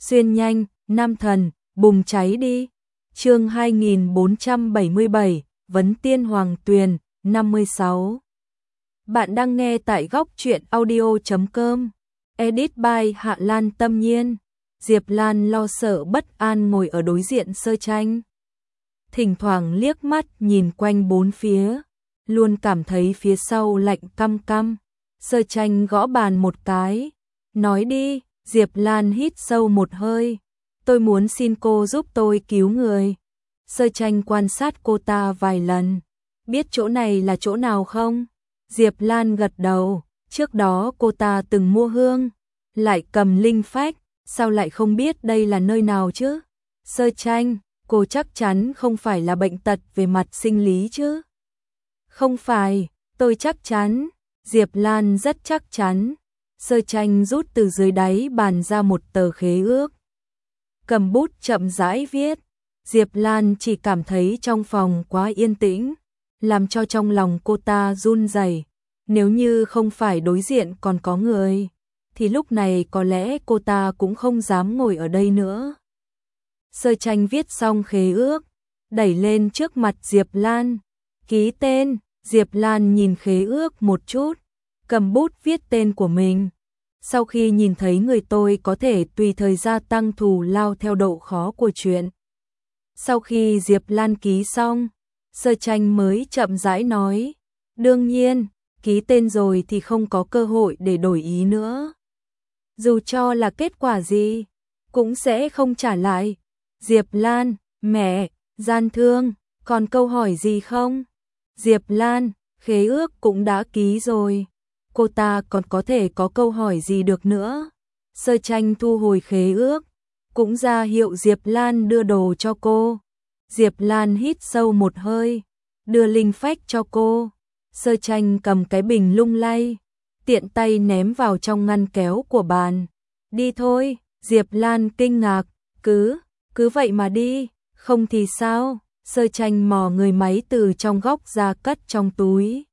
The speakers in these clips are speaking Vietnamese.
Xuyên nhanh, nam thần, bùng cháy đi. Chương 2477, Vấn Tiên Hoàng Tuyền, 56. Bạn đang nghe tại góc truyện audio.com. Edit by Hạ Lan Tâm Nhiên. Diệp Lan lo sợ bất an ngồi ở đối diện Sơ Tranh. Thỉnh thoảng liếc mắt nhìn quanh bốn phía, luôn cảm thấy phía sau lạnh căm căm. Sơ Tranh gõ bàn một cái. Nói đi. Diệp Lan hít sâu một hơi. Tôi muốn xin cô giúp tôi cứu người. Sơ Tranh quan sát cô ta vài lần. Biết chỗ này là chỗ nào không? Diệp Lan gật đầu. Trước đó cô ta từng mua hương, lại cầm linh phách, sao lại không biết đây là nơi nào chứ? Sơ Tranh, cô chắc chắn không phải là bệnh tật về mặt sinh lý chứ? Không phải, tôi chắc chắn. Diệp Lan rất chắc chắn. Sơ Tranh rút từ dưới đáy bàn ra một tờ khế ước. Cầm bút chậm rãi viết. Diệp Lan chỉ cảm thấy trong phòng quá yên tĩnh, làm cho trong lòng cô ta run rẩy. Nếu như không phải đối diện còn có người, thì lúc này có lẽ cô ta cũng không dám ngồi ở đây nữa. Sơ Tranh viết xong khế ước, đẩy lên trước mặt Diệp Lan. Ký tên. Diệp Lan nhìn khế ước một chút, cầm bút viết tên của mình. Sau khi nhìn thấy người tôi có thể tùy thời gia tăng thù lao theo độ khó của chuyện. Sau khi Diệp Lan ký xong, Sơ Tranh mới chậm rãi nói. Đương nhiên, ký tên rồi thì không có cơ hội để đổi ý nữa. Dù cho là kết quả gì, cũng sẽ không trả lại. Diệp Lan, mẹ, gian thương, còn câu hỏi gì không? Diệp Lan, khế ước cũng đã ký rồi. Cô ta còn có thể có câu hỏi gì được nữa. Sơ Tranh thu hồi khế ước, cũng ra hiệu Diệp Lan đưa đồ cho cô. Diệp Lan hít sâu một hơi, đưa linh phách cho cô. Sơ Tranh cầm cái bình lung lay, tiện tay ném vào trong ngăn kéo của bàn. Đi thôi. Diệp Lan kinh ngạc. Cứ vậy mà đi. Không thì sao? Sơ Tranh mò người máy từ trong góc ra cất trong túi.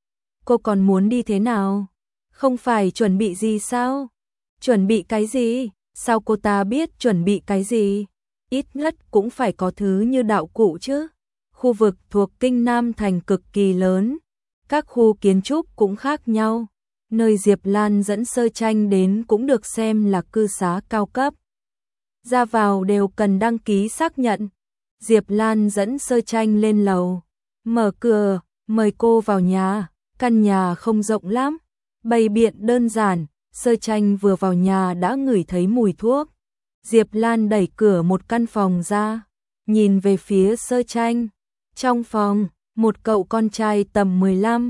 Cô còn muốn đi thế nào? Không phải chuẩn bị gì sao? Chuẩn bị cái gì? Sao cô ta biết chuẩn bị cái gì? Ít nhất cũng phải có thứ như đạo cụ chứ. Khu vực thuộc Kinh Nam Thành cực kỳ lớn, các khu kiến trúc cũng khác nhau. Nơi Diệp Lan dẫn Sơ Tranh đến cũng được xem là cư xá cao cấp. Ra vào đều cần đăng ký xác nhận. Diệp Lan dẫn Sơ Tranh lên lầu, mở cửa, mời cô vào nhà. Căn nhà không rộng lắm, bày biện đơn giản. Sơ Tranh vừa vào nhà đã ngửi thấy mùi thuốc. Diệp Lan đẩy cửa một căn phòng ra, nhìn về phía Sơ Tranh. Trong phòng, một cậu con trai tầm 15,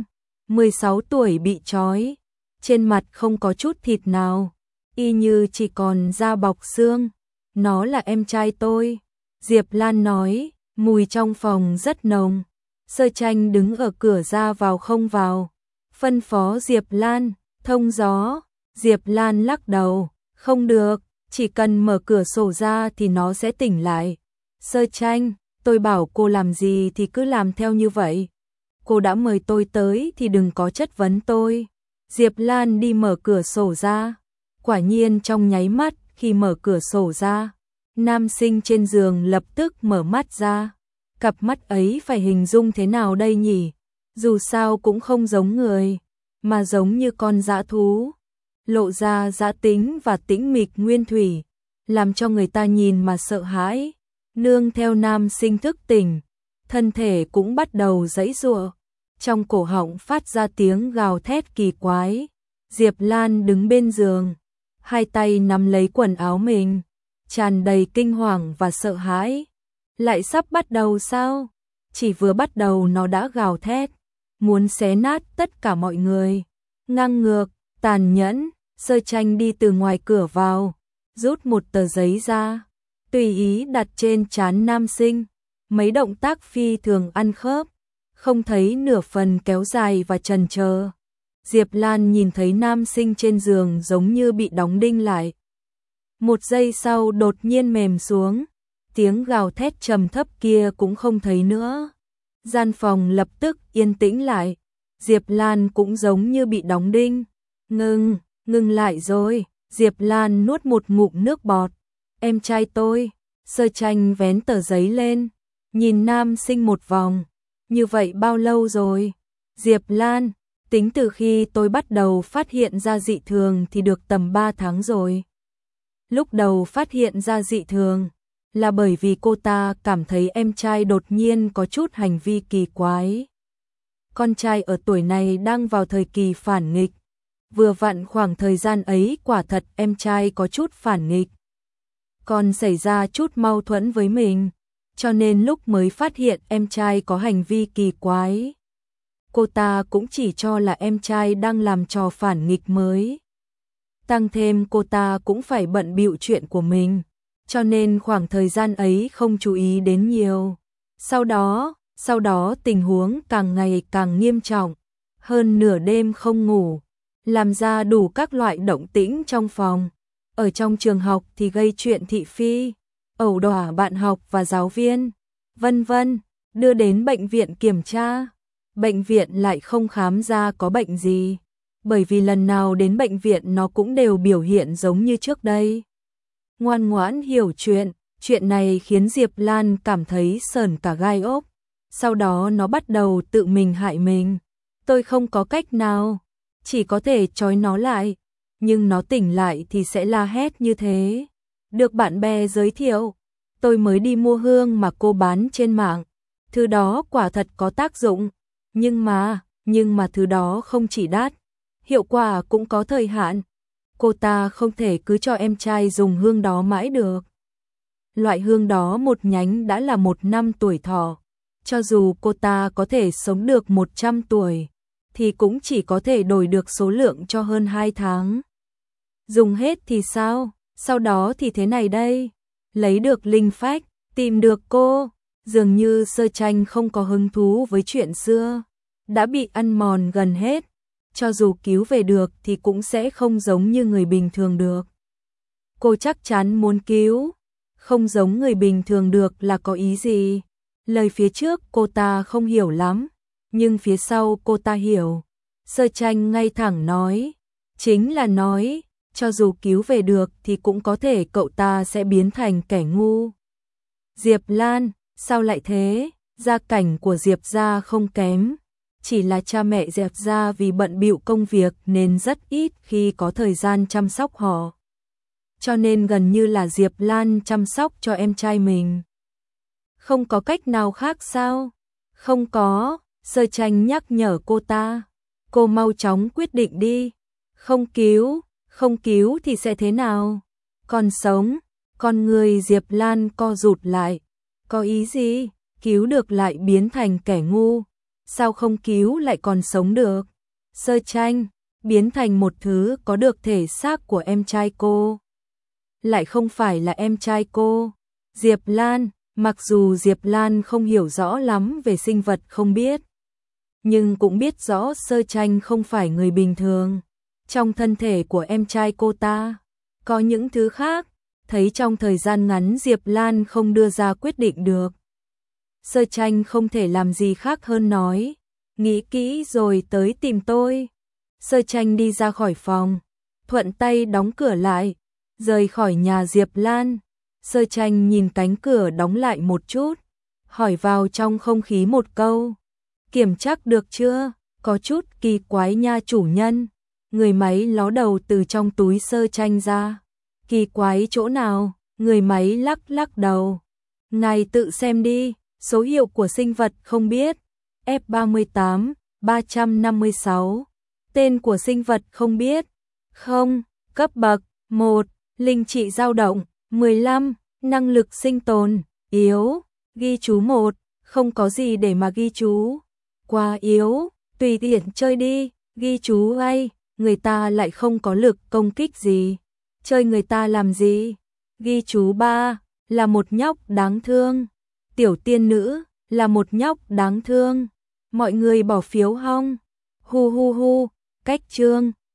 16 tuổi bị trói, trên mặt không có chút thịt nào, y như chỉ còn da bọc xương. Nó là em trai tôi. Diệp Lan nói. Mùi trong phòng rất nồng. Sơ Tranh đứng ở cửa ra vào không vào, phân phó Diệp Lan, thông gió. Diệp Lan lắc đầu, không được, chỉ cần mở cửa sổ ra thì nó sẽ tỉnh lại. Sơ Tranh, tôi bảo cô làm gì thì cứ làm theo như vậy. Cô đã mời tôi tới thì đừng có chất vấn tôi. Diệp Lan đi mở cửa sổ ra. Quả nhiên trong nháy mắt khi mở cửa sổ ra, nam sinh trên giường lập tức mở mắt ra. Cặp mắt ấy phải hình dung thế nào đây nhỉ? Dù sao cũng không giống người, mà giống như con dã thú, lộ ra dã tính và tĩnh mịch nguyên thủy, làm cho người ta nhìn mà sợ hãi. Nương theo nam sinh thức tỉnh, thân thể cũng bắt đầu giãy giụa, trong cổ họng phát ra tiếng gào thét kỳ quái. Diệp Lan đứng bên giường, hai tay nắm lấy quần áo mình, tràn đầy kinh hoàng và sợ hãi. Lại sắp bắt đầu sao? Chỉ vừa bắt đầu nó đã gào thét, muốn xé nát tất cả mọi người. Ngang ngược, tàn nhẫn. Sơ Tranh đi từ ngoài cửa vào, rút một tờ giấy ra, tùy ý đặt trên trán nam sinh. Mấy động tác phi thường ăn khớp, không thấy nửa phần kéo dài và chần chờ. Diệp Lan nhìn thấy nam sinh trên giường giống như bị đóng đinh lại. Một giây sau đột nhiên mềm xuống, tiếng gào thét trầm thấp kia cũng không thấy nữa. Gian phòng lập tức yên tĩnh lại. Diệp Lan cũng giống như bị đóng đinh. Ngừng lại rồi. Diệp Lan nuốt một ngụm nước bọt. Em trai tôi. Sơ Tranh vén tờ giấy lên, nhìn nam sinh một vòng. Như vậy bao lâu rồi? Diệp Lan, tính từ khi tôi bắt đầu phát hiện ra dị thường thì được tầm 3 tháng rồi. Lúc đầu phát hiện ra dị thường là bởi vì cô ta cảm thấy em trai đột nhiên có chút hành vi kỳ quái. Con trai ở tuổi này đang vào thời kỳ phản nghịch. Vừa vặn khoảng thời gian ấy quả thật em trai có chút phản nghịch. Còn xảy ra chút mâu thuẫn với mình, cho nên lúc mới phát hiện em trai có hành vi kỳ quái. Cô ta cũng chỉ cho là em trai đang làm trò phản nghịch mới. Tăng thêm cô ta cũng phải bận bịu chuyện của mình, cho nên khoảng thời gian ấy không chú ý đến nhiều. Sau đó tình huống càng ngày càng nghiêm trọng, hơn nửa đêm không ngủ, làm ra đủ các loại động tĩnh trong phòng. Ở trong trường học thì gây chuyện thị phi, ẩu đả bạn học và giáo viên, vân vân, đưa đến bệnh viện kiểm tra. Bệnh viện lại không khám ra có bệnh gì, bởi vì lần nào đến bệnh viện nó cũng đều biểu hiện giống như trước đây. Ngoan ngoãn hiểu chuyện này khiến Diệp Lan cảm thấy sởn cả gai ốc. Sau đó nó bắt đầu tự mình hại mình. Tôi không có cách nào, chỉ có thể trói nó lại, nhưng nó tỉnh lại thì sẽ la hét như thế. Được bạn bè giới thiệu, tôi mới đi mua hương mà cô bán trên mạng. Thứ đó quả thật có tác dụng, nhưng mà thứ đó không chỉ đắt, hiệu quả cũng có thời hạn. Cô ta không thể cứ cho em trai dùng hương đó mãi được. Loại hương đó một nhánh đã là 1 năm tuổi thọ. Cho dù cô ta có thể sống được 100 tuổi, thì cũng chỉ có thể đổi được số lượng cho hơn 2 tháng. Dùng hết thì sao? Sau đó thì thế này đây. Lấy được linh phách, tìm được cô. Dường như Sơ Tranh không có hứng thú với chuyện xưa. Đã bị ăn mòn gần hết. Cho dù cứu về được thì cũng sẽ không giống như người bình thường được. Cô chắc chắn muốn cứu. Không giống người bình thường được là có ý gì? Lời phía trước cô ta không hiểu lắm, nhưng phía sau cô ta hiểu. Sơ Tranh ngay thẳng nói, chính là nói, cho dù cứu về được thì cũng có thể cậu ta sẽ biến thành kẻ ngu. Diệp Lan, sao lại thế? Gia cảnh của Diệp gia không kém, chỉ là cha mẹ Diệp gia vì bận bịu công việc nên rất ít khi có thời gian chăm sóc họ. Cho nên gần như là Diệp Lan chăm sóc cho em trai mình. Không có cách nào khác sao? Không có, Sơ Tranh nhắc nhở cô ta. Cô mau chóng quyết định đi. Không cứu thì sẽ thế nào? Còn sống, con người Diệp Lan co rụt lại. Có ý gì? Cứu được lại biến thành kẻ ngu. Sao không cứu lại còn sống được? Sơ Tranh, biến thành một thứ có được thể xác của em trai cô. Lại không phải là em trai cô. Diệp Lan, mặc dù Diệp Lan không hiểu rõ lắm về sinh vật không biết, nhưng cũng biết rõ Sơ Tranh không phải người bình thường. Trong thân thể của em trai cô ta, có những thứ khác, thấy trong thời gian ngắn Diệp Lan không đưa ra quyết định được. Sơ Tranh không thể làm gì khác hơn nói, nghĩ kỹ rồi tới tìm tôi. Sơ Tranh đi ra khỏi phòng, thuận tay đóng cửa lại, rời khỏi nhà Diệp Lan. Sơ Tranh nhìn cánh cửa đóng lại một chút, hỏi vào trong không khí một câu. Kiểm tra được chưa? Có chút kỳ quái nha chủ nhân. Người máy ló đầu từ trong túi Sơ Tranh ra. Kỳ quái chỗ nào? Người máy lắc lắc đầu. Ngài tự xem đi, số hiệu của sinh vật không biết. F38, 356. Tên của sinh vật không biết. Không, cấp bậc 1, linh trị dao động 15, năng lực sinh tồn yếu, ghi chú 1, không có gì để mà ghi chú. Quá yếu, tùy tiện chơi đi, ghi chú ai, người ta lại không có lực công kích gì. Chơi người ta làm gì? Ghi chú 3, là một nhóc đáng thương. Tiểu tiên nữ, là một nhóc đáng thương. Mọi người bỏ phiếu hông? Hu hu hu, cách chương.